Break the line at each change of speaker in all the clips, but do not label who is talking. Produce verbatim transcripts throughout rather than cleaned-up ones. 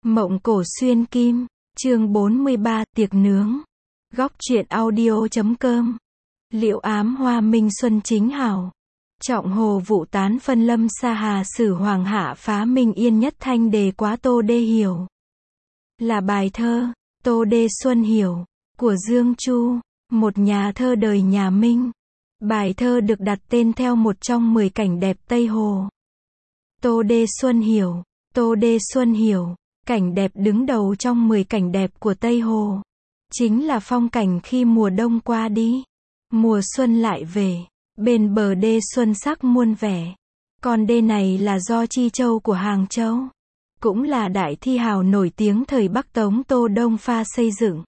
Mộng cổ xuyên kim, chương bốn mươi ba, tiệc nướng. Góc truyện audio chấm com. Liễu ám hoa minh xuân chính hảo. Trọng hồ vụ tán phân lâm sa hà sử hoàng hạ phá minh yên nhất thanh đề quá Tô Đê hiểu. Là bài thơ, Tô Đê Xuân Hiểu, của Dương Chu, một nhà thơ đời nhà Minh. Bài thơ được đặt tên theo một trong mười cảnh đẹp Tây Hồ. Tô Đê Xuân Hiểu, Tô Đê Xuân Hiểu, cảnh đẹp đứng đầu trong mười cảnh đẹp của Tây Hồ. Chính là phong cảnh khi mùa đông qua đi, mùa xuân lại về, bên bờ đê xuân sắc muôn vẻ. Con đê này là do Chi Châu của Hàng Châu, cũng là đại thi hào nổi tiếng thời Bắc Tống Tô Đông Pha xây dựng.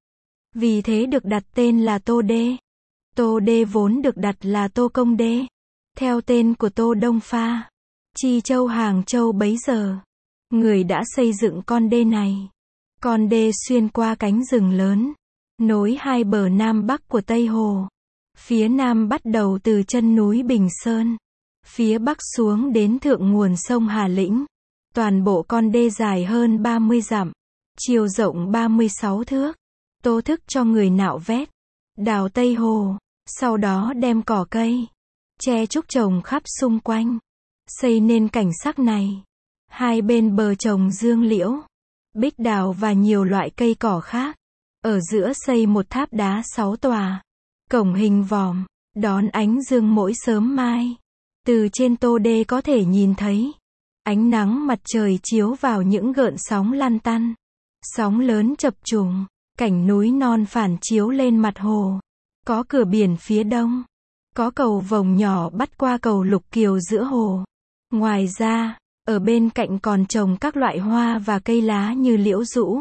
Vì thế được đặt tên là Tô Đê. Tô Đê vốn được đặt là Tô Công Đê, theo tên của Tô Đông Pha. Chi Châu Hàng Châu bấy giờ, người đã xây dựng con đê này. Con đê xuyên qua cánh rừng lớn, nối hai bờ Nam Bắc của Tây Hồ. Phía Nam bắt đầu từ chân núi Bình Sơn, phía Bắc xuống đến thượng nguồn sông Hà Lĩnh. Toàn bộ con đê dài hơn ba mươi dặm, chiều rộng ba mươi sáu thước. Tô thức cho người nạo vét, đào Tây Hồ, sau đó đem cỏ cây, tre trúc trồng khắp xung quanh, xây nên cảnh sắc này. Hai bên bờ trồng dương liễu, bích đào và nhiều loại cây cỏ khác. Ở giữa xây một tháp đá sáu tòa, cổng hình vòm, đón ánh dương mỗi sớm mai. Từ trên Tô Đê có thể nhìn thấy ánh nắng mặt trời chiếu vào những gợn sóng lăn tăn, sóng lớn chập trùng, cảnh núi non phản chiếu lên mặt hồ. Có cửa biển phía đông, có cầu vồng nhỏ bắt qua cầu Lục Kiều giữa hồ. Ngoài ra, ở bên cạnh còn trồng các loại hoa và cây lá như liễu dũ,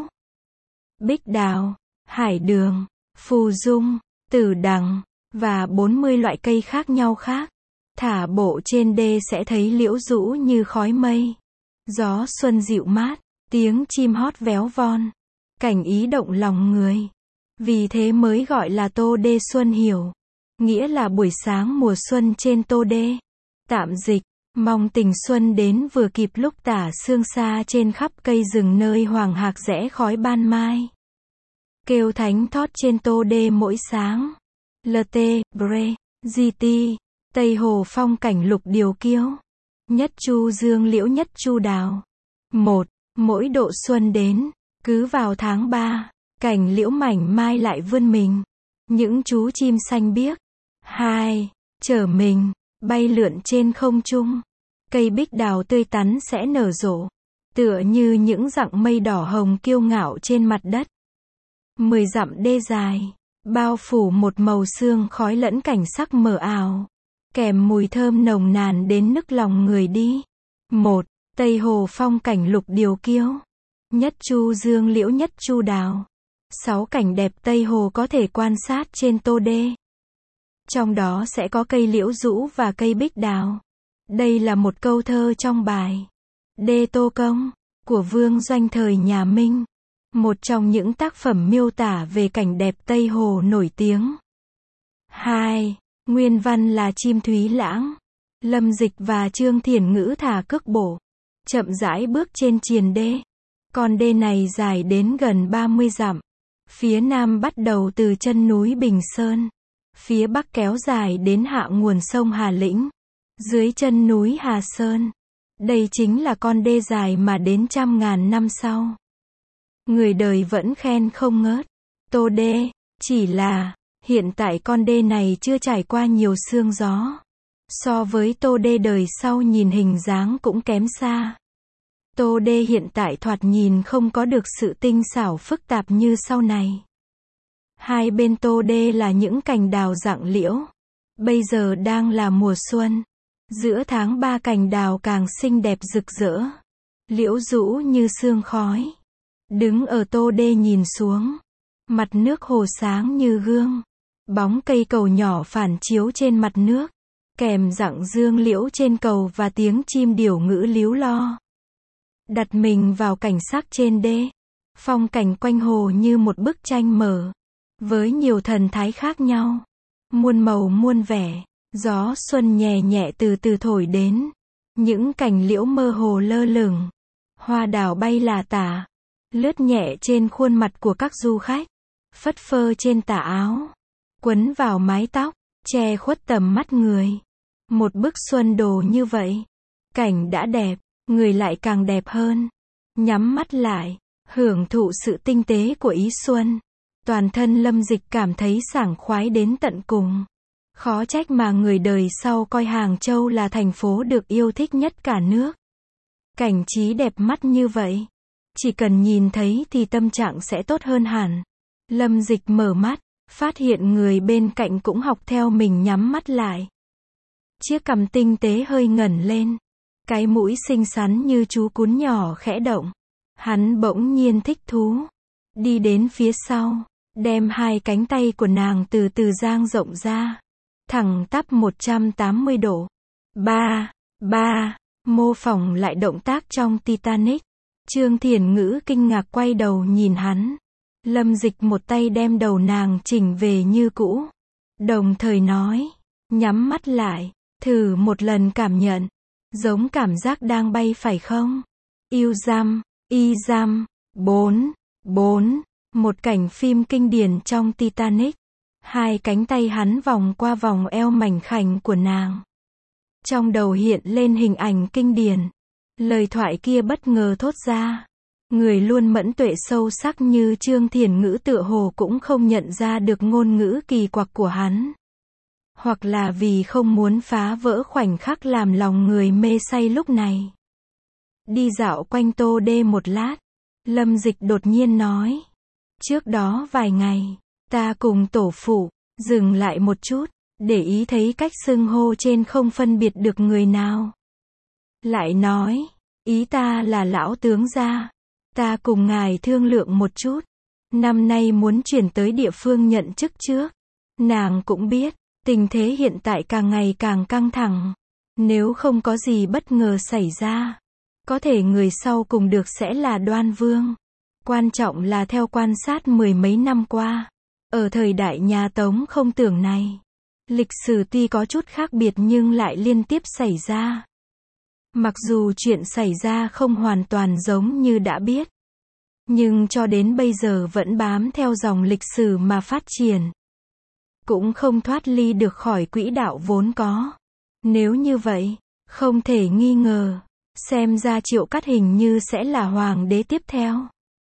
bích đào, hải đường, phù dung, tử đằng, và bốn mươi loại cây khác nhau khác. Thả bộ trên đê sẽ thấy liễu dũ như khói mây. Gió xuân dịu mát, tiếng chim hót véo von. Cảnh ý động lòng người. Vì thế mới gọi là Tô Đê Xuân Hiểu, nghĩa là buổi sáng mùa xuân trên Tô Đê. Tạm dịch, mong tình xuân đến vừa kịp lúc tả sương xa trên khắp cây rừng nơi hoàng hạc rẽ khói ban mai. Kêu thánh thót trên Tô Đê mỗi sáng. lờ tê, Bre, giê tê, Tây Hồ phong cảnh lục điều kiêu. Nhất chu dương liễu nhất chu đào. Một, mỗi độ xuân đến, cứ vào tháng ba, cảnh liễu mảnh mai lại vươn mình. Những chú chim xanh biếc. Hai, chở mình, bay lượn trên không trung. Cây bích đào tươi tắn sẽ nở rộ, tựa như những dặng mây đỏ hồng kiêu ngạo trên mặt đất. Mười dặm đê dài, bao phủ một màu sương khói lẫn cảnh sắc mờ ảo, kèm mùi thơm nồng nàn đến nức lòng người đi. Một, Tây Hồ phong cảnh lục điều kiêu. Nhất chu dương liễu nhất chu đào. Sáu cảnh đẹp Tây Hồ có thể quan sát trên Tô Đê. Trong đó sẽ có cây liễu dũ và cây bích đào. Đây là một câu thơ trong bài Đê Tô Công của Vương Doanh thời nhà Minh, một trong những tác phẩm miêu tả về cảnh đẹp Tây Hồ nổi tiếng. Hai, nguyên văn là Chim Thúy Lãng, Lâm Dịch và Trương Thiển Ngữ thả cước bổ, chậm rãi bước trên triền đê. Con đê này dài đến gần ba mươi dặm. Phía nam bắt đầu từ chân núi Bình Sơn, phía bắc kéo dài đến hạ nguồn sông Hà Lĩnh, dưới chân núi Hà Sơn. Đây chính là con đê dài mà đến trăm ngàn năm sau, người đời vẫn khen không ngớt. Tô Đê, chỉ là, hiện tại con đê này chưa trải qua nhiều sương gió. So với Tô Đê đời sau nhìn hình dáng cũng kém xa. Tô Đê hiện tại thoạt nhìn không có được sự tinh xảo phức tạp như sau này. Hai bên Tô Đê là những cành đào rạng liễu. Bây giờ đang là mùa xuân. Giữa tháng ba cành đào càng xinh đẹp rực rỡ. Liễu rũ như sương khói. Đứng ở Tô Đê nhìn xuống, mặt nước hồ sáng như gương. Bóng cây cầu nhỏ phản chiếu trên mặt nước, kèm rặng dương liễu trên cầu và tiếng chim điểu ngữ líu lo. Đặt mình vào cảnh sắc trên đê, phong cảnh quanh hồ như một bức tranh mở, với nhiều thần thái khác nhau, muôn màu muôn vẻ. Gió xuân nhẹ nhẹ từ từ thổi đến, những cành liễu mơ hồ lơ lửng, hoa đào bay lả tả, lướt nhẹ trên khuôn mặt của các du khách, phất phơ trên tà áo, quấn vào mái tóc, che khuất tầm mắt người. Một bức xuân đồ như vậy, cảnh đã đẹp, người lại càng đẹp hơn. Nhắm mắt lại, hưởng thụ sự tinh tế của ý xuân. Toàn thân Lâm Dịch cảm thấy sảng khoái đến tận cùng. Khó trách mà người đời sau coi Hàng Châu là thành phố được yêu thích nhất cả nước. Cảnh trí đẹp mắt như vậy, chỉ cần nhìn thấy thì tâm trạng sẽ tốt hơn hẳn. Lâm Dịch mở mắt, phát hiện người bên cạnh cũng học theo mình nhắm mắt lại. Chiếc cằm tinh tế hơi ngẩng lên, cái mũi xinh xắn như chú cún nhỏ khẽ động. Hắn bỗng nhiên thích thú, đi đến phía sau, đem hai cánh tay của nàng từ từ dang rộng ra, thẳng tắp một trăm tám mươi độ. Ba, ba, mô phỏng lại động tác trong Titanic. Trương Thiển Ngữ kinh ngạc quay đầu nhìn hắn. Lâm Dịch một tay đem đầu nàng chỉnh về như cũ, đồng thời nói, nhắm mắt lại, thử một lần cảm nhận, giống cảm giác đang bay phải không? Yêu giam, y giam, bốn, bốn, một cảnh phim kinh điển trong Titanic. Hai cánh tay hắn vòng qua vòng eo mảnh khảnh của nàng. Trong đầu hiện lên hình ảnh kinh điển. Lời thoại kia bất ngờ thốt ra. Người luôn mẫn tuệ sâu sắc như Trương Thiển Ngữ tựa hồ cũng không nhận ra được ngôn ngữ kỳ quặc của hắn. Hoặc là vì không muốn phá vỡ khoảnh khắc làm lòng người mê say lúc này. Đi dạo quanh Tô Đê một lát, Lâm Dịch đột nhiên nói. Trước đó vài ngày, ta cùng tổ phụ, dừng lại một chút, để ý thấy cách xưng hô trên không phân biệt được người nào. Lại nói, ý ta là lão tướng gia, ta cùng ngài thương lượng một chút, năm nay muốn chuyển tới địa phương nhận chức trước. Nàng cũng biết, tình thế hiện tại càng ngày càng căng thẳng, nếu không có gì bất ngờ xảy ra, có thể người sau cùng được sẽ là Đoan Vương. Quan trọng là theo quan sát mười mấy năm qua, ở thời đại nhà Tống không tưởng này, lịch sử tuy có chút khác biệt nhưng lại liên tiếp xảy ra. Mặc dù chuyện xảy ra không hoàn toàn giống như đã biết, nhưng cho đến bây giờ vẫn bám theo dòng lịch sử mà phát triển. Cũng không thoát ly được khỏi quỹ đạo vốn có. Nếu như vậy, không thể nghi ngờ, xem ra Triệu Cát hình như sẽ là hoàng đế tiếp theo.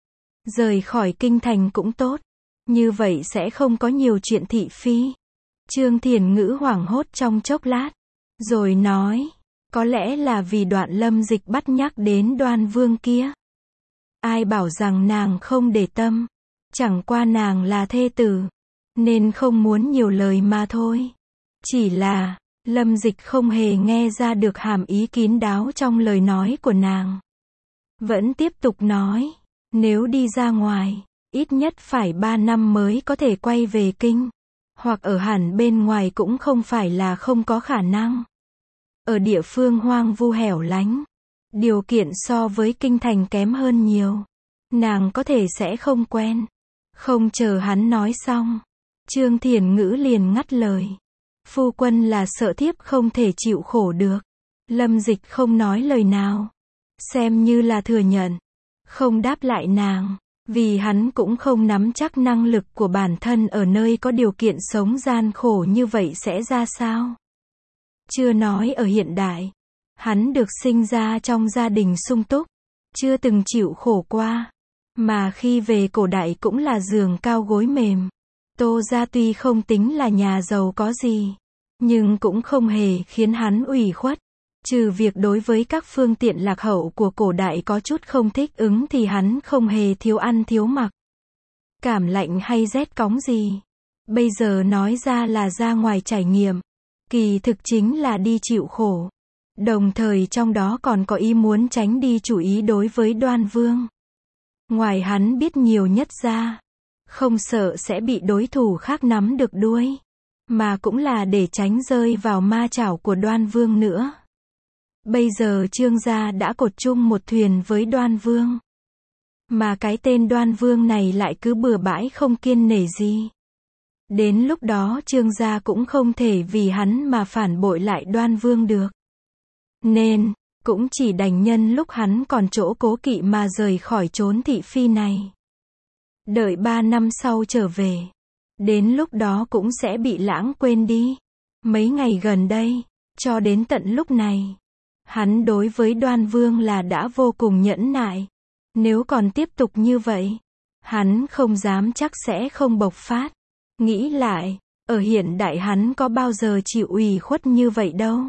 Rời khỏi kinh thành cũng tốt, như vậy sẽ không có nhiều chuyện thị phi. Trương Thiển Ngữ hoảng hốt trong chốc lát, rồi nói, có lẽ là vì Đoạn Lâm Dịch bắt nhắc đến Đoan Vương kia. Ai bảo rằng nàng không để tâm, chẳng qua nàng là thê tử, nên không muốn nhiều lời mà thôi. Chỉ là, Lâm Dịch không hề nghe ra được hàm ý kín đáo trong lời nói của nàng. Vẫn tiếp tục nói, nếu đi ra ngoài, ít nhất phải ba năm mới có thể quay về kinh, hoặc ở hẳn bên ngoài cũng không phải là không có khả năng. Ở địa phương hoang vu hẻo lánh, điều kiện so với kinh thành kém hơn nhiều, nàng có thể sẽ không quen. Không chờ hắn nói xong, Trương Thiển Ngữ liền ngắt lời. Phu quân là sợ thiếp không thể chịu khổ được. Lâm Dịch không nói lời nào, xem như là thừa nhận, không đáp lại nàng, vì hắn cũng không nắm chắc năng lực của bản thân ở nơi có điều kiện sống gian khổ như vậy sẽ ra sao. Chưa nói ở hiện đại, hắn được sinh ra trong gia đình sung túc, chưa từng chịu khổ qua, mà khi về cổ đại cũng là giường cao gối mềm. Tô gia tuy không tính là nhà giàu có gì, nhưng cũng không hề khiến hắn ủy khuất. Trừ việc đối với các phương tiện lạc hậu của cổ đại có chút không thích ứng thì hắn không hề thiếu ăn thiếu mặc. Cảm lạnh hay rét cóng gì, bây giờ nói ra là ra ngoài trải nghiệm, kỳ thực chính là đi chịu khổ. Đồng thời trong đó còn có ý muốn tránh đi chủ ý đối với Đoan Vương. Ngoài hắn biết nhiều nhất ra, không sợ sẽ bị đối thủ khác nắm được đuôi, mà cũng là để tránh rơi vào ma chảo của Đoan Vương nữa. Bây giờ Trương gia đã cột chung một thuyền với Đoan Vương, mà cái tên Đoan Vương này lại cứ bừa bãi không kiêng nể gì. Đến lúc đó Trương gia cũng không thể vì hắn mà phản bội lại Đoan Vương được. Nên, Cũng chỉ đành nhân lúc hắn còn chỗ cố kỵ mà rời khỏi chốn thị phi này. Đợi ba năm sau trở về. Đến lúc đó cũng sẽ bị lãng quên đi. Mấy ngày gần đây, cho đến tận lúc này, hắn đối với Đoan Vương là đã vô cùng nhẫn nại. Nếu còn tiếp tục như vậy, hắn không dám chắc sẽ không bộc phát. Nghĩ lại, ở hiện đại hắn có bao giờ chịu ủy khuất như vậy đâu.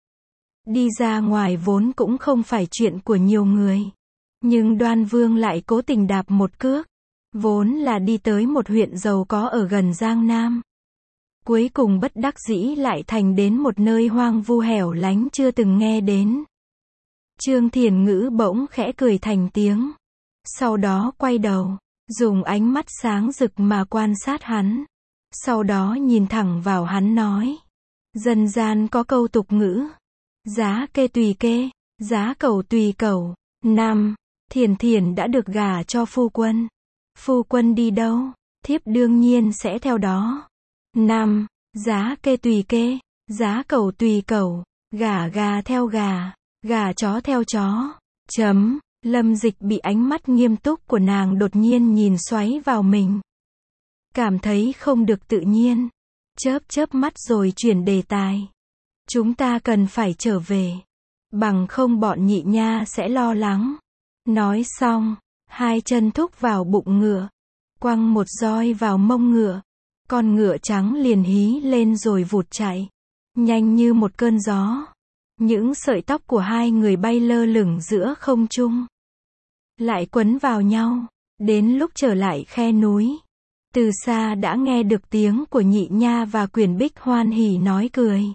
Đi ra ngoài vốn cũng không phải chuyện của nhiều người. Nhưng Đoan Vương lại cố tình đạp một cước. Vốn là đi tới một huyện giàu có ở gần Giang Nam. Cuối cùng bất đắc dĩ lại thành đến một nơi hoang vu hẻo lánh chưa từng nghe đến. Trương Thiền Ngữ bỗng khẽ cười thành tiếng. Sau đó quay đầu, dùng ánh mắt sáng rực mà quan sát hắn. Sau đó nhìn thẳng vào hắn nói. Dân gian có câu tục ngữ. Giá kê tùy kê, giá cẩu tùy cẩu. Năm, Thiền Thiền đã được gả cho phu quân. Phu quân đi đâu, thiếp đương nhiên sẽ theo đó. Năm, giá kê tùy kê, giá cẩu tùy cẩu, gả gà theo gà, gà chó theo chó. Chấm, Lâm Dịch bị ánh mắt nghiêm túc của nàng đột nhiên nhìn xoáy vào mình. Cảm thấy không được tự nhiên. Chớp chớp mắt rồi chuyển đề tài. Chúng ta cần phải trở về. Bằng không bọn nhị nha sẽ lo lắng. Nói xong, hai chân thúc vào bụng ngựa. Quăng một roi vào mông ngựa. Con ngựa trắng liền hí lên rồi vụt chạy. Nhanh như một cơn gió. Những sợi tóc của hai người bay lơ lửng giữa không trung. Lại quấn vào nhau. Đến lúc trở lại khe núi. Từ xa đã nghe được tiếng của nhị nha và Quyền Bích hoan hỉ nói cười.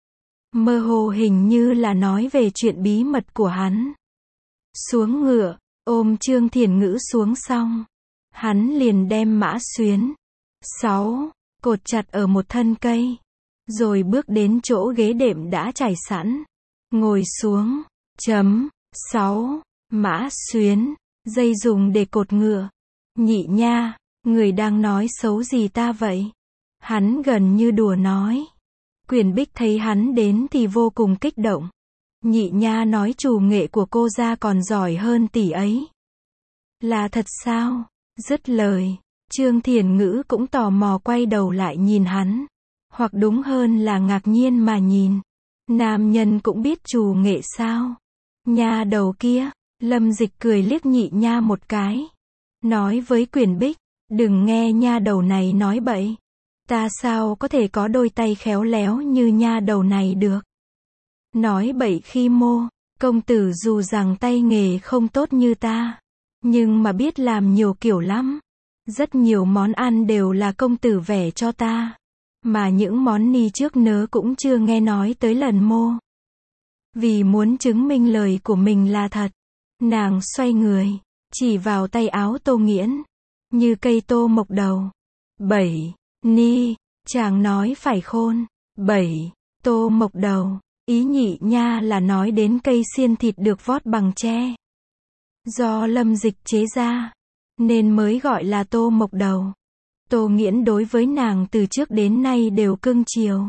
Mơ hồ hình như là nói về chuyện bí mật của hắn. Xuống ngựa, ôm Trương Thiền Ngữ xuống xong. Hắn liền đem Mã Xuyến. Sáu. Cột chặt ở một thân cây. Rồi bước đến chỗ ghế đệm đã trải sẵn. Ngồi xuống. Chấm. Sáu. Mã Xuyến. Dây dùng để cột ngựa. Nhị nha, người đang nói xấu gì ta vậy? Hắn gần như đùa nói. Quyền Bích thấy hắn đến thì vô cùng kích động. Nhị nha nói trù nghệ của cô ra còn giỏi hơn tỷ ấy. Là thật sao? Dứt lời, Trương Thiền Ngữ cũng tò mò quay đầu lại nhìn hắn. Hoặc đúng hơn là ngạc nhiên mà nhìn. Nam nhân cũng biết trù nghệ sao? Nha đầu kia, Lâm Dịch cười liếc nhị nha một cái. Nói với Quyền Bích, đừng nghe nha đầu này nói bậy. Ta sao có thể có đôi tay khéo léo như nha đầu này được. Nói bậy khi mô, công tử dù rằng tay nghề không tốt như ta. Nhưng mà biết làm nhiều kiểu lắm. Rất nhiều món ăn đều là công tử vẽ cho ta. Mà những món ni trước nớ cũng chưa nghe nói tới lần mô. Vì muốn chứng minh lời của mình là thật. Nàng xoay người, chỉ vào tay áo Tô Nghiễn. Như cây tô mộc đầu. Bảy. Ni, chàng nói phải khôn. Bảy. Tô mộc đầu. Ý nhị nha là nói đến cây xiên thịt được vót bằng tre. Do Lâm Dịch chế ra. Nên mới gọi là tô mộc đầu. Tô Nghiễn đối với nàng từ trước đến nay đều cưng chiều.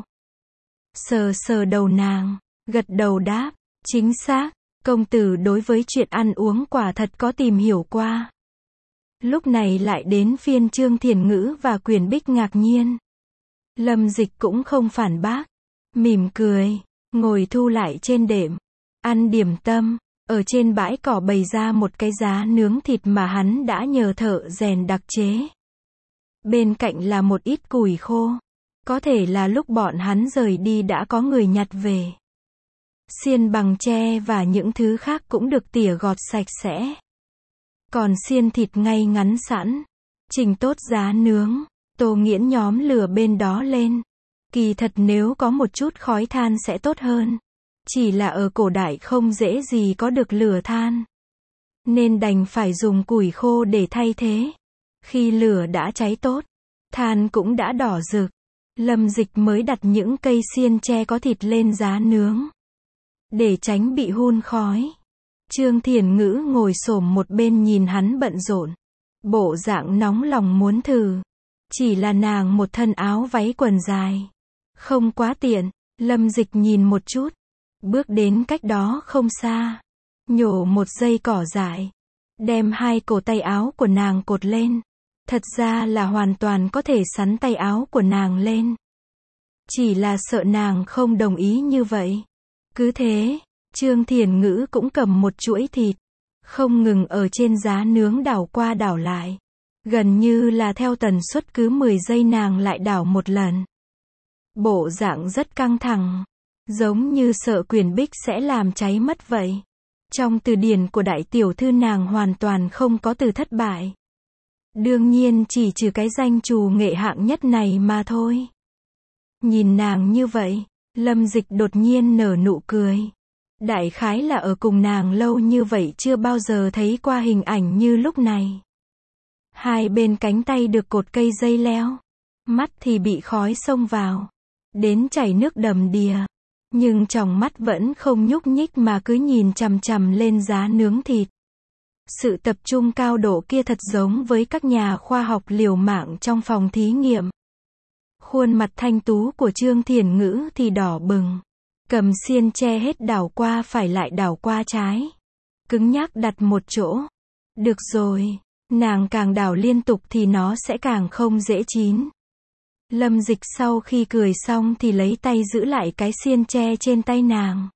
Sờ sờ đầu nàng, gật đầu đáp. Chính xác, công tử đối với chuyện ăn uống quả thật có tìm hiểu qua. Lúc này lại đến phiên Trương Thiền Ngữ và Quyền Bích ngạc nhiên. Lâm Dịch cũng không phản bác. Mỉm cười, ngồi thu lại trên đệm. Ăn điểm tâm, ở trên bãi cỏ bày ra một cái giá nướng thịt mà hắn đã nhờ thợ rèn đặc chế. Bên cạnh là một ít củi khô. Có thể là lúc bọn hắn rời đi đã có người nhặt về. Xiên bằng tre và những thứ khác cũng được tỉa gọt sạch sẽ. Còn xiên thịt ngay ngắn sẵn. Trình tốt giá nướng. Tô Nghiễn nhóm lửa bên đó lên. Kỳ thật nếu có một chút khói than sẽ tốt hơn. Chỉ là ở cổ đại không dễ gì có được lửa than. Nên đành phải dùng củi khô để thay thế. Khi lửa đã cháy tốt, than cũng đã đỏ rực. Lâm Dịch mới đặt những cây xiên tre có thịt lên giá nướng. Để tránh bị hun khói. Trương Thiền Ngữ ngồi xổm một bên nhìn hắn bận rộn. Bộ dạng nóng lòng muốn thử. Chỉ là nàng một thân áo váy quần dài. Không quá tiện. Lâm Dịch nhìn một chút. Bước đến cách đó không xa, nhổ một dây cỏ dại, đem hai cổ tay áo của nàng cột lên. Thật ra là hoàn toàn có thể xắn tay áo của nàng lên. Chỉ là sợ nàng không đồng ý như vậy. Cứ thế, Trương Thiền Ngữ cũng cầm một chuỗi thịt, không ngừng ở trên giá nướng đảo qua đảo lại. Gần như là theo tần suất cứ mười giây nàng lại đảo một lần. Bộ dạng rất căng thẳng, giống như sợ quyền bích sẽ làm cháy mất vậy. Trong từ điển của đại tiểu thư nàng hoàn toàn không có từ thất bại. Đương nhiên chỉ trừ cái danh trù nghệ hạng nhất này mà thôi. Nhìn nàng như vậy, Lâm Dịch đột nhiên nở nụ cười. Đại khái là ở cùng nàng lâu như vậy chưa bao giờ thấy qua hình ảnh như lúc này. Hai bên cánh tay được cột cây dây leo, mắt thì bị khói xông vào, đến chảy nước đầm đìa. Nhưng tròng mắt vẫn không nhúc nhích mà cứ nhìn chằm chằm lên giá nướng thịt. Sự tập trung cao độ kia thật giống với các nhà khoa học liều mạng trong phòng thí nghiệm. Khuôn mặt thanh tú của Trương Thiền Ngữ thì đỏ bừng. Cầm xiên che hết đảo qua phải lại đảo qua trái. Cứng nhắc đặt một chỗ. Được rồi, nàng càng đảo liên tục thì nó sẽ càng không dễ chín. Lâm Dịch sau khi cười xong thì lấy tay giữ lại cái xiên tre trên tay nàng.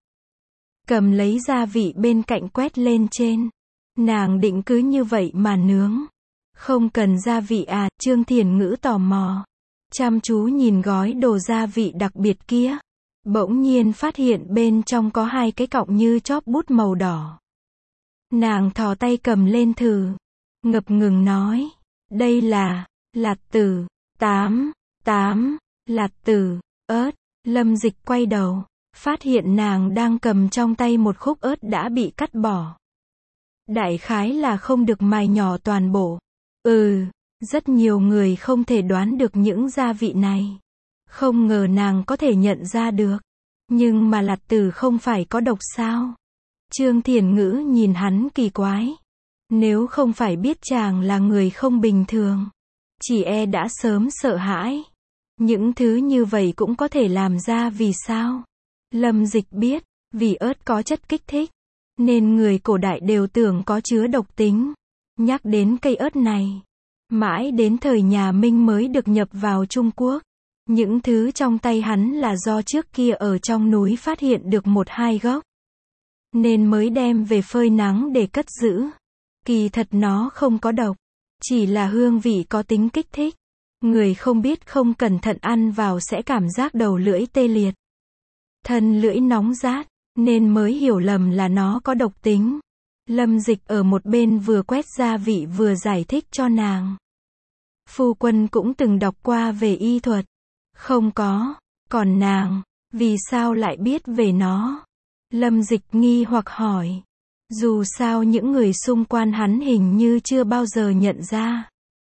Cầm lấy gia vị bên cạnh quét lên trên. Nàng định cứ như vậy mà nướng. Không cần gia vị à, Trương Thiền Ngữ tò mò. Chăm chú nhìn gói đồ gia vị đặc biệt kia. Bỗng nhiên phát hiện bên trong có hai cái cọng như chóp bút màu đỏ. Nàng thò tay cầm lên thử. Ngập ngừng nói. Đây là, lạt tử, tám, tám, lạt tử, ớt. Lâm Dịch quay đầu. Phát hiện nàng đang cầm trong tay một khúc ớt đã bị cắt bỏ. Đại khái là không được mài nhỏ toàn bộ. Ừ, rất nhiều người không thể đoán được những gia vị này. Không ngờ nàng có thể nhận ra được. Nhưng mà lạt tử không phải có độc sao? Trương Thiền Ngữ nhìn hắn kỳ quái. Nếu không phải biết chàng là người không bình thường, chỉ e đã sớm sợ hãi. Những thứ như vậy cũng có thể làm ra vì sao? Lâm Dịch biết, vì ớt có chất kích thích, nên người cổ đại đều tưởng có chứa độc tính. Nhắc đến cây ớt này, mãi đến thời nhà Minh mới được nhập vào Trung Quốc. Những thứ trong tay hắn là do trước kia ở trong núi phát hiện được một hai gốc, nên mới đem về phơi nắng để cất giữ. Kỳ thật nó không có độc, chỉ là hương vị có tính kích thích. Người không biết không cẩn thận ăn vào sẽ cảm giác đầu lưỡi tê liệt, thân lưỡi nóng rát, nên mới hiểu lầm là nó có độc tính. Lâm Dịch ở một bên vừa quét gia vị vừa giải thích cho nàng. Phu quân cũng từng đọc qua về y thuật. Không có, còn nàng, vì sao lại biết về nó? Lâm Dịch nghi hoặc hỏi. Dù sao những người xung quanh hắn hình như chưa bao giờ nhận ra.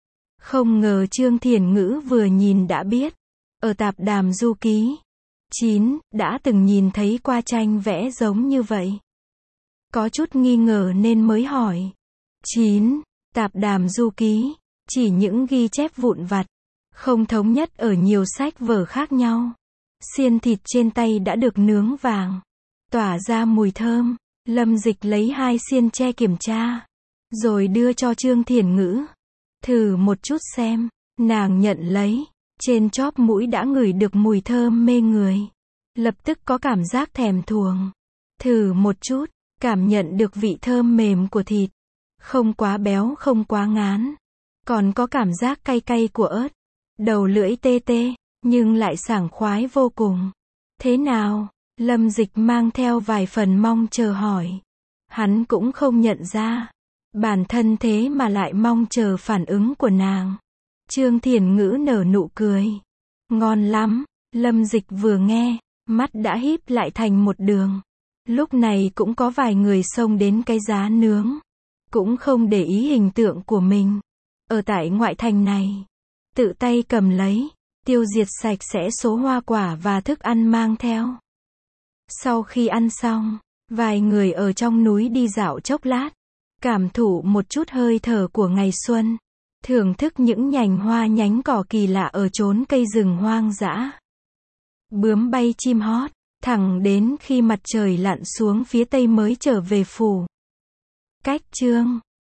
Không ngờ Trương Thiền Ngữ vừa nhìn đã biết. Ở tạp đàm du ký chín, đã từng nhìn thấy qua tranh vẽ giống như vậy. Có chút nghi ngờ nên mới hỏi. chín. Tạp đàm du ký, chỉ những ghi chép vụn vặt, không thống nhất ở nhiều sách vở khác nhau. Xiên thịt trên tay đã được nướng vàng, tỏa ra mùi thơm. Lâm Dịch lấy hai xiên tre kiểm tra, rồi đưa cho Trương Thiền Ngữ. Thử một chút xem. Nàng nhận lấy, trên chóp mũi đã ngửi được mùi thơm mê người. Lập tức có cảm giác thèm thuồng. Thử một chút, cảm nhận được vị thơm mềm của thịt. Không quá béo không quá ngán. Còn có cảm giác cay cay của ớt. Đầu lưỡi tê tê, nhưng lại sảng khoái vô cùng. Thế nào? Lâm Dịch mang theo vài phần mong chờ hỏi. Hắn cũng không nhận ra. Bản thân thế mà lại mong chờ phản ứng của nàng. Trương Thiền Ngữ nở nụ cười. Ngon lắm. Lâm Dịch vừa nghe, mắt đã híp lại thành một đường. Lúc này cũng có vài người xông đến cái giá nướng. Cũng không để ý hình tượng của mình. Ở tại ngoại thành này, tự tay cầm lấy, tiêu diệt sạch sẽ số hoa quả và thức ăn mang theo. Sau khi ăn xong, vài người ở trong núi đi dạo chốc lát, cảm thụ một chút hơi thở của ngày xuân, thưởng thức những nhành hoa nhánh cỏ kỳ lạ ở chốn cây rừng hoang dã. Bướm bay chim hót, thẳng đến khi mặt trời lặn xuống phía tây mới trở về phủ. Cách chương